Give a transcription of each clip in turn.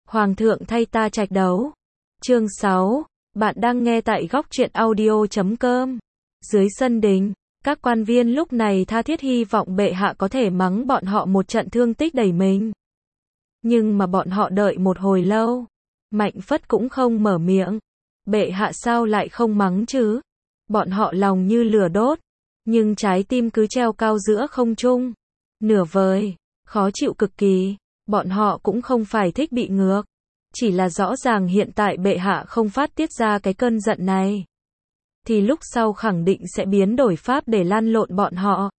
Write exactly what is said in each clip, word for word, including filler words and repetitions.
Hoàng thượng thay ta trạch đấu. Chương sáu. Bạn đang nghe tại góc truyện audio chấm com. Dưới sân đình, các quan viên lúc này tha thiết hy vọng bệ hạ có thể mắng bọn họ một trận thương tích đầy mình. Nhưng mà bọn họ đợi một hồi lâu, Mạnh Phất cũng không mở miệng. Bệ hạ sao lại không mắng chứ? Bọn họ lòng như lửa đốt, nhưng trái tim cứ treo cao giữa không trung. Nửa vời, khó chịu cực kỳ. Bọn họ cũng không phải thích bị ngược. Chỉ là rõ ràng hiện tại bệ hạ không phát tiết ra cái cơn giận này, thì lúc sau khẳng định sẽ biến đổi pháp để lăn lộn bọn họ.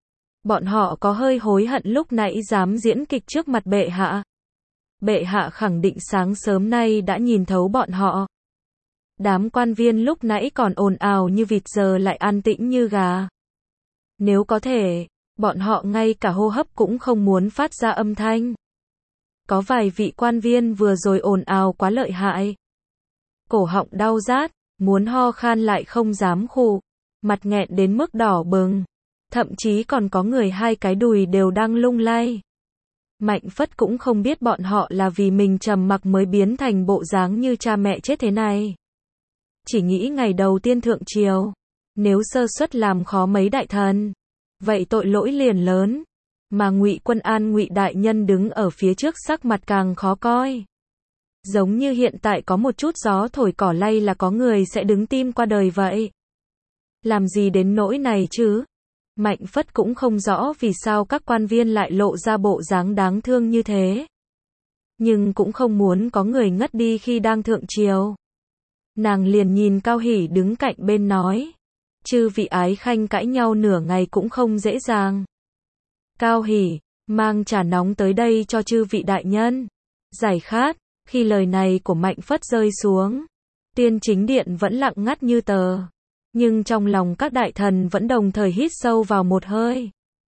Bọn họ có hơi hối hận lúc nãy dám diễn kịch trước mặt bệ hạ. Bệ hạ khẳng định sáng sớm nay đã nhìn thấu bọn họ. Đám quan viên lúc nãy còn ồn ào như vịt giờ lại an tĩnh như gà. Nếu có thể, bọn họ ngay cả hô hấp cũng không muốn phát ra âm thanh. Có vài vị quan viên vừa rồi ồn ào quá lợi hại. Cổ họng đau rát, muốn ho khan lại không dám khụ, mặt nghẹn đến mức đỏ bừng. Thậm chí còn có người hai cái đùi đều đang lung lay. Mạnh Phất cũng không biết bọn họ là vì mình trầm mặc mới biến thành bộ dáng như cha mẹ chết thế này. Chỉ nghĩ ngày đầu tiên thượng triều, nếu sơ suất làm khó mấy đại thần, vậy tội lỗi liền lớn. Mà Ngụy Quân An Ngụy đại nhân đứng ở phía trước sắc mặt càng khó coi. Giống như hiện tại có một chút gió thổi cỏ lay là có người sẽ đứng tim qua đời vậy. Làm gì đến nỗi này chứ? Mạnh Phất cũng không rõ vì sao các quan viên lại lộ ra bộ dáng đáng thương như thế. Nhưng cũng không muốn có người ngất đi khi đang thượng triều. Nàng liền nhìn Cao Hỷ đứng cạnh bên nói. Chư vị ái khanh cãi nhau nửa ngày cũng không dễ dàng. Cao Hỷ, mang trà nóng tới đây cho chư vị đại nhân. Giải khát. Khi lời này của Mạnh Phất rơi xuống, Tuyên Chính Điện vẫn lặng ngắt như tờ. Nhưng trong lòng các đại thần vẫn đồng thời hít sâu vào một hơi.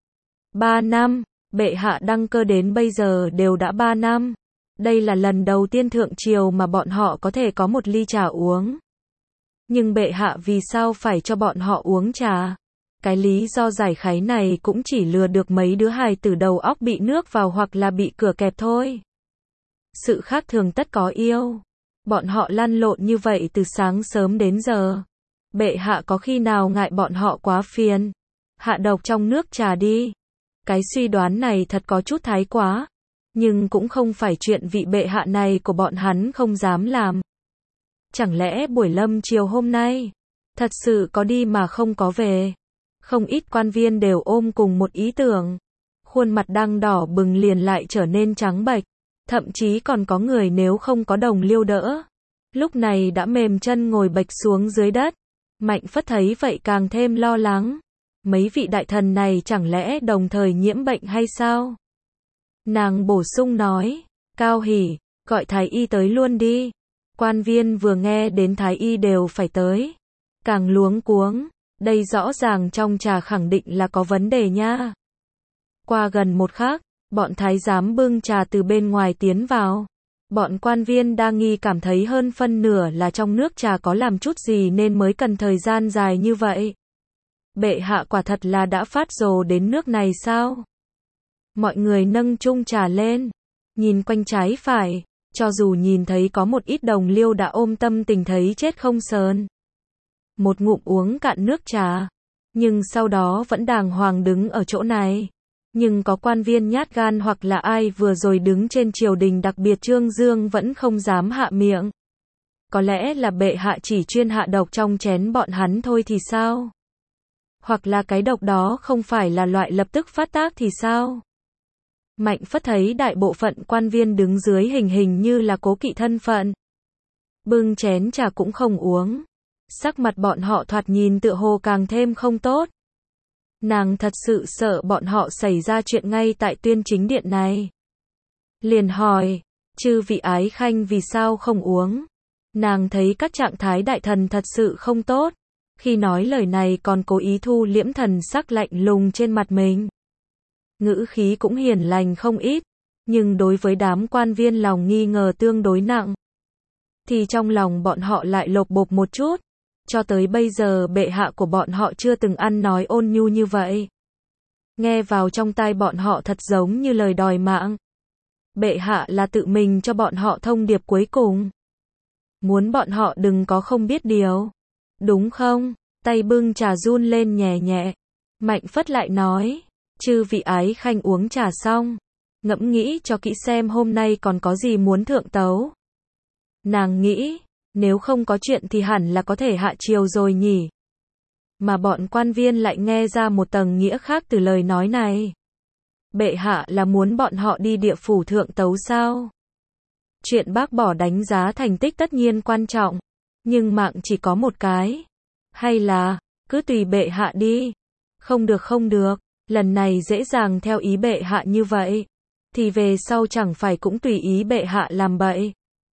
Ba năm, bệ hạ đăng cơ đến bây giờ đều đã ba năm. Đây là lần đầu tiên thượng triều mà bọn họ có thể có một ly trà uống. Nhưng bệ hạ vì sao phải cho bọn họ uống trà? Cái lý do giải khái này cũng chỉ lừa được mấy đứa hài tử đầu óc bị nước vào hoặc là bị cửa kẹp thôi. Sự khác thường tất có yêu. Bọn họ lăn lộn như vậy từ sáng sớm đến giờ. Bệ hạ có khi nào ngại bọn họ quá phiền? Hạ độc trong nước trà đi. Cái suy đoán này thật có chút thái quá. Nhưng cũng không phải chuyện vị bệ hạ này của bọn hắn không dám làm. Chẳng lẽ buổi lâm chiều hôm nay, thật sự có đi mà không có về? Không ít quan viên đều ôm cùng một ý tưởng. Khuôn mặt đang đỏ bừng liền lại trở nên trắng bệch. Thậm chí còn có người nếu không có đồng liêu đỡ, lúc này đã mềm chân ngồi bệch xuống dưới đất. Mạnh Phất thấy vậy càng thêm lo lắng. Mấy vị đại thần này chẳng lẽ đồng thời nhiễm bệnh hay sao? Nàng bổ sung nói, Cao Hỷ, gọi thái y tới luôn đi. Quan viên vừa nghe đến thái y đều phải tới. Càng luống cuống, đây rõ ràng trong trà khẳng định là có vấn đề nha. Qua gần một khắc, bọn thái giám bưng trà từ bên ngoài tiến vào. Bọn quan viên đa nghi cảm thấy hơn phân nửa là trong nước trà có làm chút gì nên mới cần thời gian dài như vậy. Bệ hạ quả thật là đã phát rồ đến nước này sao? Mọi người nâng chung trà lên, nhìn quanh trái phải, cho dù nhìn thấy có một ít đồng liêu đã ôm tâm tình thấy chết không sờn. Một ngụm uống cạn nước trà, nhưng sau đó vẫn đàng hoàng đứng ở chỗ này. Nhưng có quan viên nhát gan hoặc là ai vừa rồi đứng trên triều đình đặc biệt Trương Dương vẫn không dám hạ miệng. Có lẽ là bệ hạ chỉ chuyên hạ độc trong chén bọn hắn thôi thì sao? Hoặc là cái độc đó không phải là loại lập tức phát tác thì sao? Mạnh Phất thấy đại bộ phận quan viên đứng dưới hình hình như là cố kỵ thân phận. Bưng chén trà cũng không uống. Sắc mặt bọn họ thoạt nhìn tựa hồ càng thêm không tốt. Nàng thật sự sợ bọn họ xảy ra chuyện ngay tại Tuyên Chính Điện này. Liền hỏi, chư vị ái khanh vì sao không uống? Nàng thấy các trạng thái đại thần thật sự không tốt. Khi nói lời này còn cố ý thu liễm thần sắc lạnh lùng trên mặt mình. Ngữ khí cũng hiền lành không ít. Nhưng đối với đám quan viên lòng nghi ngờ tương đối nặng, thì trong lòng bọn họ lại lột bột một chút. Cho tới bây giờ bệ hạ của bọn họ chưa từng ăn nói ôn nhu như vậy. Nghe vào trong tai bọn họ thật giống như lời đòi mạng. Bệ hạ là tự mình cho bọn họ thông điệp cuối cùng. Muốn bọn họ đừng có không biết điều. Đúng không? Tay bưng trà run lên nhẹ nhẹ. Mạnh Phất lại nói. Chư vị ái khanh uống trà xong. Ngẫm nghĩ cho kỹ xem hôm nay còn có gì muốn thượng tấu. Nàng nghĩ, nếu không có chuyện thì hẳn là có thể hạ triều rồi nhỉ. Mà bọn quan viên lại nghe ra một tầng nghĩa khác từ lời nói này. Bệ hạ là muốn bọn họ đi địa phủ thượng tấu sao? Chuyện bác bỏ đánh giá thành tích tất nhiên quan trọng, nhưng mạng chỉ có một cái. Hay là, cứ tùy bệ hạ đi. Không được không được, lần này dễ dàng theo ý bệ hạ như vậy, thì về sau chẳng phải cũng tùy ý bệ hạ làm bậy.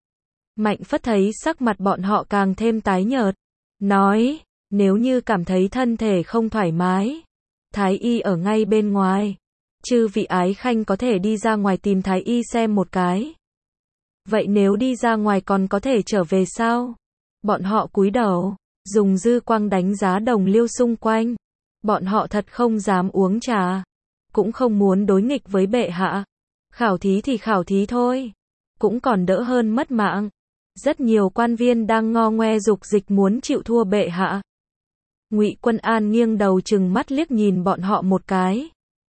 Mạnh Phất thấy sắc mặt bọn họ càng thêm tái nhợt, nói, nếu như cảm thấy thân thể không thoải mái, Thái y ở ngay bên ngoài, chư vị ái khanh có thể đi ra ngoài tìm Thái y xem một cái. Vậy nếu đi ra ngoài còn có thể trở về sao? Bọn họ cúi đầu, dùng dư quang đánh giá đồng liêu xung quanh. Bọn họ thật không dám uống trà, cũng không muốn đối nghịch với bệ hạ. Khảo thí thì khảo thí thôi, cũng còn đỡ hơn mất mạng. Rất nhiều quan viên đang ngo ngoe dục dịch muốn chịu thua bệ hạ. Ngụy Quân An nghiêng đầu trừng mắt liếc nhìn bọn họ một cái,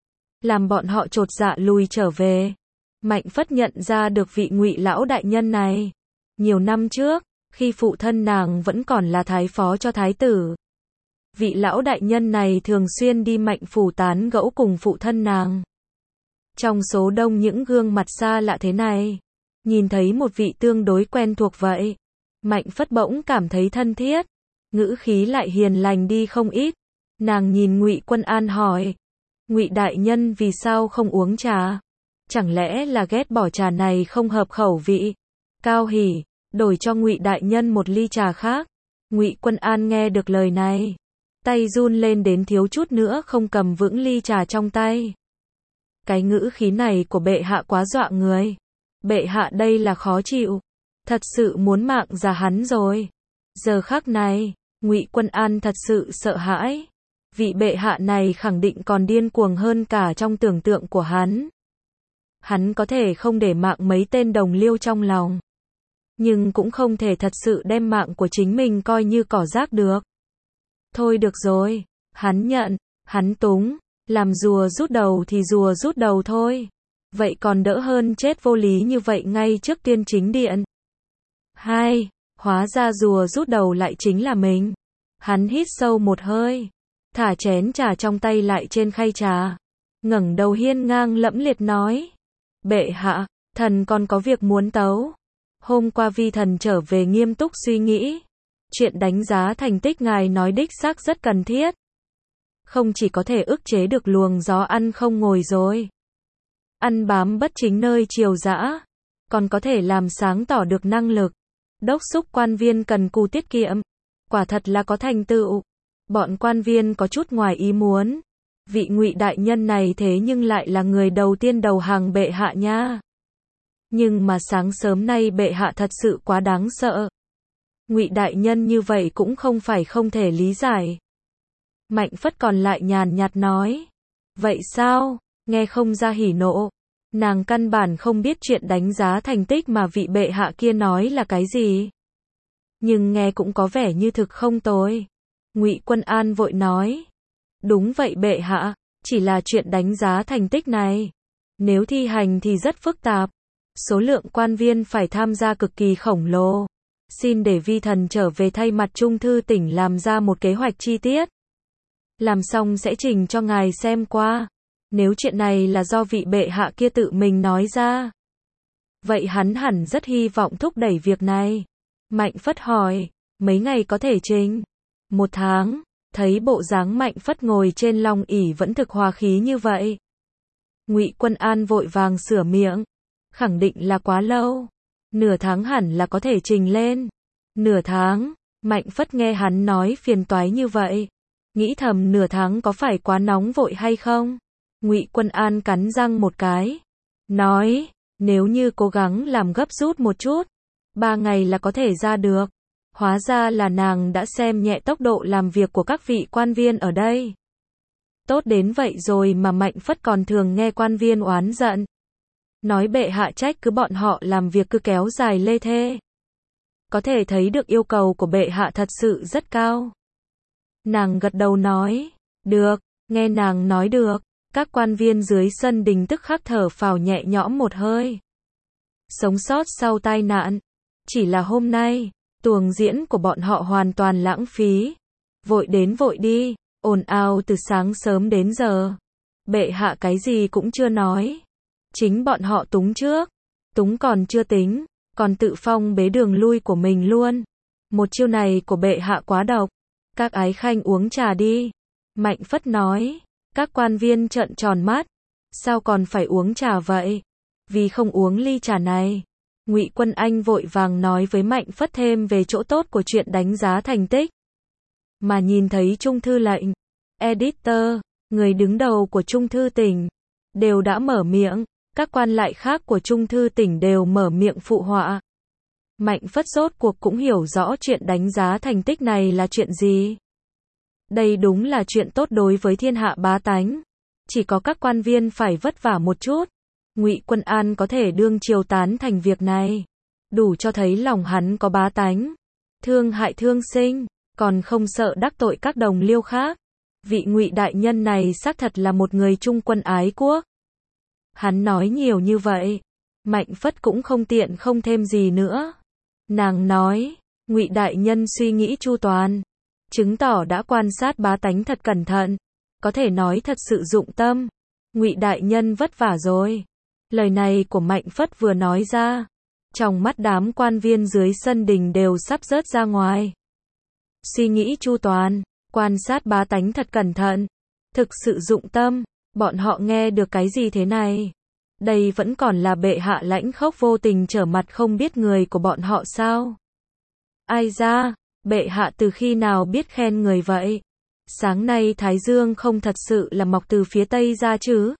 làm bọn họ chột dạ lùi trở về. Mạnh Phất nhận ra được vị Ngụy lão đại nhân này. Nhiều năm trước, khi phụ thân nàng vẫn còn là thái phó cho thái tử, vị lão đại nhân này thường xuyên đi Mạnh phủ tán gẫu cùng phụ thân nàng. Trong số đông những gương mặt xa lạ thế này, nhìn thấy một vị tương đối quen thuộc vậy, Mạnh Phất bỗng cảm thấy thân thiết, ngữ khí lại hiền lành đi không ít. Nàng nhìn Ngụy Quân An hỏi, Ngụy đại nhân vì sao không uống trà? Chẳng lẽ là ghét bỏ trà này không hợp khẩu vị? Cao hỉ, đổi cho Ngụy đại nhân một ly trà khác. Ngụy Quân An nghe được lời này, tay run lên đến thiếu chút nữa không cầm vững ly trà trong tay. Cái ngữ khí này của bệ hạ quá dọa người. Bệ hạ đây là khó chịu, thật sự muốn mạng già hắn rồi. Giờ khắc này, Ngụy Quân An thật sự sợ hãi. Vị bệ hạ này khẳng định còn điên cuồng hơn cả trong tưởng tượng của hắn. Hắn có thể không để mạng mấy tên đồng liêu trong lòng, nhưng cũng không thể thật sự đem mạng của chính mình coi như cỏ rác được. Thôi được rồi, hắn nhận, hắn túng, làm rùa rút đầu thì rùa rút đầu thôi. Vậy còn đỡ hơn chết vô lý như vậy ngay trước tiên chính điện. Hai, hóa ra rùa rút đầu lại chính là mình. Hắn hít sâu một hơi, thả chén trà trong tay lại trên khay trà, ngẩng đầu hiên ngang lẫm liệt nói, bệ hạ, thần còn có việc muốn tấu. Hôm qua vi thần trở về nghiêm túc suy nghĩ, chuyện đánh giá thành tích ngài nói đích xác rất cần thiết. Không chỉ có thể ức chế được luồng gió ăn không ngồi rồi, ăn bám bất chính nơi triều dã, còn có thể làm sáng tỏ được năng lực, đốc thúc quan viên cần cù tiết kiệm. Quả thật là có thành tựu. Bọn quan viên có chút ngoài ý muốn. Vị Ngụy đại nhân này thế nhưng lại là người đầu tiên đầu hàng bệ hạ nha. Nhưng mà sáng sớm nay bệ hạ thật sự quá đáng sợ. Ngụy đại nhân như vậy cũng không phải không thể lý giải. Mạnh Phất còn lại nhàn nhạt nói. Vậy sao? Nghe không ra hỉ nộ. Nàng căn bản không biết chuyện đánh giá thành tích mà vị bệ hạ kia nói là cái gì. Nhưng nghe cũng có vẻ như thực không tồi. Ngụy Quân An vội nói. Đúng vậy bệ hạ, chỉ là chuyện đánh giá thành tích này. Nếu thi hành thì rất phức tạp. Số lượng quan viên phải tham gia cực kỳ khổng lồ. Xin để vi thần trở về thay mặt Trung thư tỉnh làm ra một kế hoạch chi tiết. Làm xong sẽ trình cho ngài xem qua. Nếu chuyện này là do vị bệ hạ kia tự mình nói ra, vậy hắn hẳn rất hy vọng thúc đẩy việc này. Mạnh Phất hỏi, mấy ngày có thể trình? Một tháng. Thấy bộ dáng Mạnh Phất ngồi trên long ỷ vẫn thực hòa khí như vậy, Ngụy Quân An vội vàng sửa miệng, khẳng định là quá lâu. Nửa tháng hẳn là có thể trình lên. Nửa tháng? Mạnh Phất nghe hắn nói phiền toái như vậy, nghĩ thầm nửa tháng có phải quá nóng vội hay không? Ngụy Quân An cắn răng một cái, nói, nếu như cố gắng làm gấp rút một chút, ba ngày là có thể ra được. Hóa ra là nàng đã xem nhẹ tốc độ làm việc của các vị quan viên ở đây. Tốt đến vậy rồi mà Mạnh Phất còn thường nghe quan viên oán giận. nói bệ hạ trách cứ bọn họ làm việc cứ kéo dài lê thê. Có thể thấy được yêu cầu của bệ hạ thật sự rất cao. Nàng gật đầu nói, được, nghe nàng nói được, các quan viên dưới sân đình tức khắc thở phào nhẹ nhõm một hơi. Sống sót sau tai nạn, chỉ là hôm nay, tuồng diễn của bọn họ hoàn toàn lãng phí. Vội đến vội đi, ồn ào từ sáng sớm đến giờ. Bệ hạ cái gì cũng chưa nói. Chính bọn họ túng trước, túng còn chưa tính, còn tự phong bế đường lui của mình luôn. Một chiêu này của bệ hạ quá độc. Các ái khanh uống trà đi. Mạnh Phất nói. Các quan viên trợn tròn mắt. Sao còn phải uống trà vậy? Vì không uống ly trà này. Ngụy Quân Anh vội vàng nói với Mạnh Phất thêm về chỗ tốt của chuyện đánh giá thành tích. Mà nhìn thấy Trung thư lệnh, editor, người đứng đầu của Trung thư tỉnh, đều đã mở miệng, các quan lại khác của Trung thư tỉnh đều mở miệng phụ họa. Mạnh Phất rốt cuộc cũng hiểu rõ chuyện đánh giá thành tích này là chuyện gì. Đây đúng là chuyện tốt đối với thiên hạ bá tánh. Chỉ có các quan viên phải vất vả một chút. Ngụy Quân An có thể đương triều tán thành việc này. Đủ cho thấy lòng hắn có bá tánh. Thương hại thương sinh, còn không sợ đắc tội các đồng liêu khác. Vị Ngụy đại nhân này xác thật là một người trung quân ái quốc. Hắn nói nhiều như vậy, Mạnh Phất cũng không tiện không thêm gì nữa. Nàng nói, Ngụy đại nhân suy nghĩ chu toàn, chứng tỏ đã quan sát bá tánh thật cẩn thận, có thể nói thật sự dụng tâm. Ngụy đại nhân vất vả rồi. Lời này của Mạnh Phất vừa nói ra, trong mắt đám quan viên dưới sân đình đều sắp rớt ra ngoài. Suy nghĩ chu toàn, quan sát bá tánh thật cẩn thận, thực sự dụng tâm, bọn họ nghe được cái gì thế này? Đây vẫn còn là bệ hạ lãnh khốc vô tình trở mặt không biết người của bọn họ sao? Ai ra, bệ hạ từ khi nào biết khen người vậy? Sáng nay Thái Dương không thật sự là mọc từ phía Tây ra chứ?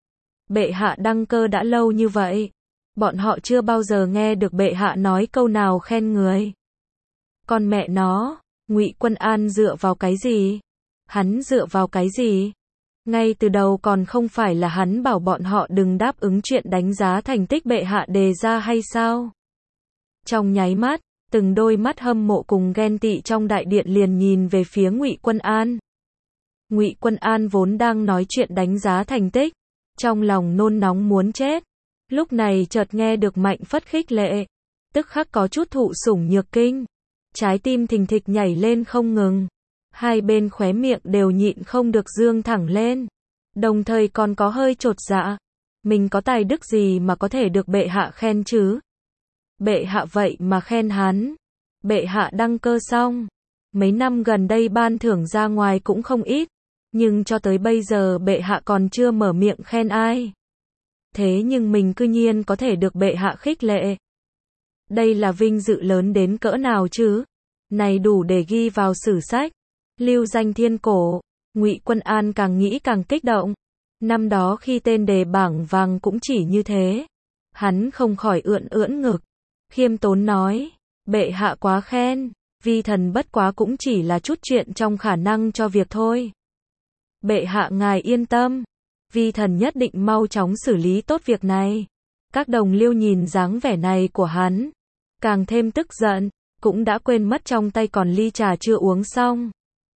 Bệ hạ đăng cơ đã lâu như vậy, bọn họ chưa bao giờ nghe được bệ hạ nói câu nào khen người. Con mẹ nó, Ngụy Quân An dựa vào cái gì? Hắn dựa vào cái gì? Ngay từ đầu còn không phải là hắn bảo bọn họ đừng đáp ứng chuyện đánh giá thành tích bệ hạ đề ra hay sao? Trong nháy mắt, từng đôi mắt hâm mộ cùng ghen tị trong đại điện liền nhìn về phía Ngụy Quân An. Ngụy Quân An vốn đang nói chuyện đánh giá thành tích, trong lòng nôn nóng muốn chết. Lúc này chợt nghe được Mạnh Phất khích lệ, tức khắc có chút thụ sủng nhược kinh. Trái tim thình thịch nhảy lên không ngừng. Hai bên khóe miệng đều nhịn không được dương thẳng lên. Đồng thời còn có hơi chột dạ. Mình có tài đức gì mà có thể được bệ hạ khen chứ? Bệ hạ vậy mà khen hắn. Bệ hạ đăng cơ xong. Mấy năm gần đây ban thưởng ra ngoài cũng không ít. Nhưng cho tới bây giờ bệ hạ còn chưa mở miệng khen ai. Thế nhưng mình cư nhiên có thể được bệ hạ khích lệ. Đây là vinh dự lớn đến cỡ nào chứ? Này đủ để ghi vào sử sách. Lưu danh thiên cổ. Ngụy Quân An càng nghĩ càng kích động. Năm đó khi tên đề bảng vàng cũng chỉ như thế. Hắn không khỏi ưỡn ưỡn ngực. Khiêm tốn nói. Bệ hạ quá khen. Vi thần bất quá cũng chỉ là chút chuyện trong khả năng cho việc thôi. Bệ hạ ngài yên tâm. Vi thần nhất định mau chóng xử lý tốt việc này. Các đồng liêu nhìn dáng vẻ này của hắn, càng thêm tức giận, cũng đã quên mất trong tay còn ly trà chưa uống xong.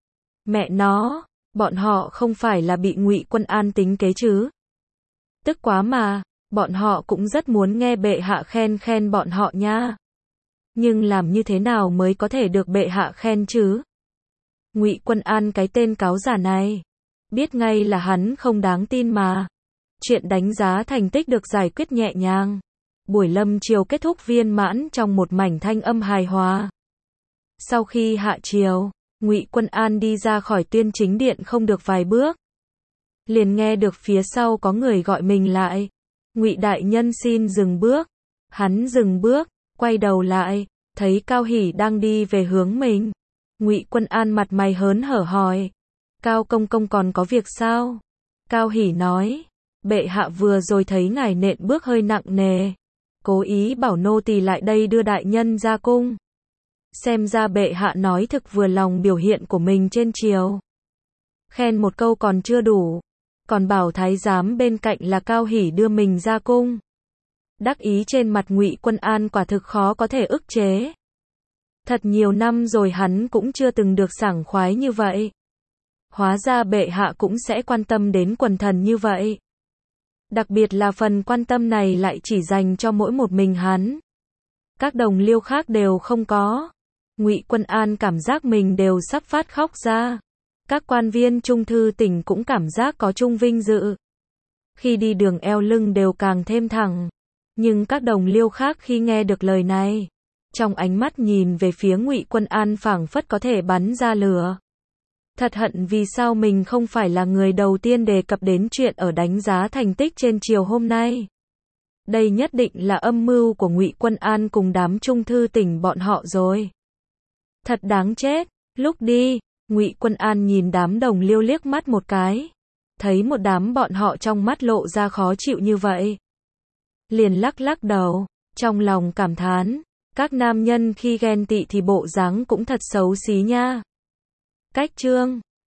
Mẹ nó, bọn họ không phải là bị Ngụy Quân An tính kế chứ? Tức quá mà, bọn họ cũng rất muốn nghe bệ hạ khen khen bọn họ nha. Nhưng làm như thế nào mới có thể được bệ hạ khen chứ? Ngụy Quân An cái tên cáo giả này, biết ngay là hắn không đáng tin mà. Chuyện đánh giá thành tích được giải quyết nhẹ nhàng. Buổi lâm chiều kết thúc viên mãn trong một mảnh thanh âm hài hòa. Sau khi hạ chiều, Ngụy Quân An đi ra khỏi Tuyên Chính Điện không được vài bước, liền nghe được phía sau có người gọi mình lại. Ngụy đại nhân xin dừng bước. Hắn dừng bước, quay đầu lại, thấy Cao Hỷ đang đi về hướng mình. Ngụy Quân An mặt mày hớn hở hỏi, Cao công công còn có việc sao? Cao Hỷ nói, bệ hạ vừa rồi thấy ngài nện bước hơi nặng nề, cố ý bảo nô tỳ lại đây đưa đại nhân ra cung. Xem ra bệ hạ nói thực vừa lòng biểu hiện của mình trên triều. Khen một câu còn chưa đủ, còn bảo thái giám bên cạnh là Cao Hỷ đưa mình ra cung. Đắc ý trên mặt Ngụy Quân An quả thực khó có thể ức chế. Thật nhiều năm rồi hắn cũng chưa từng được sảng khoái như vậy. Hóa ra bệ hạ cũng sẽ quan tâm đến quần thần như vậy. Đặc biệt là phần quan tâm này lại chỉ dành cho mỗi một mình hắn. Các đồng liêu khác đều không có. Ngụy Quân An cảm giác mình đều sắp phát khóc ra. Các quan viên trung thư tỉnh cũng cảm giác có chung vinh dự. Khi đi đường eo lưng đều càng thêm thẳng. Nhưng các đồng liêu khác khi nghe được lời này, trong ánh mắt nhìn về phía Ngụy Quân An phảng phất có thể bắn ra lửa. Thật hận vì sao mình không phải là người đầu tiên đề cập đến chuyện ở đánh giá thành tích trên chiều hôm nay. Đây nhất định là âm mưu của Ngụy Quân An cùng đám trung thư tỉnh bọn họ rồi. Thật đáng chết. Lúc đi, Ngụy Quân An nhìn đám đồng liêu liếc mắt một cái. Thấy một đám bọn họ trong mắt lộ ra khó chịu như vậy. Liền lắc lắc đầu, trong lòng cảm thán. Các nam nhân khi ghen tị thì bộ dáng cũng thật xấu xí nha. Cách chương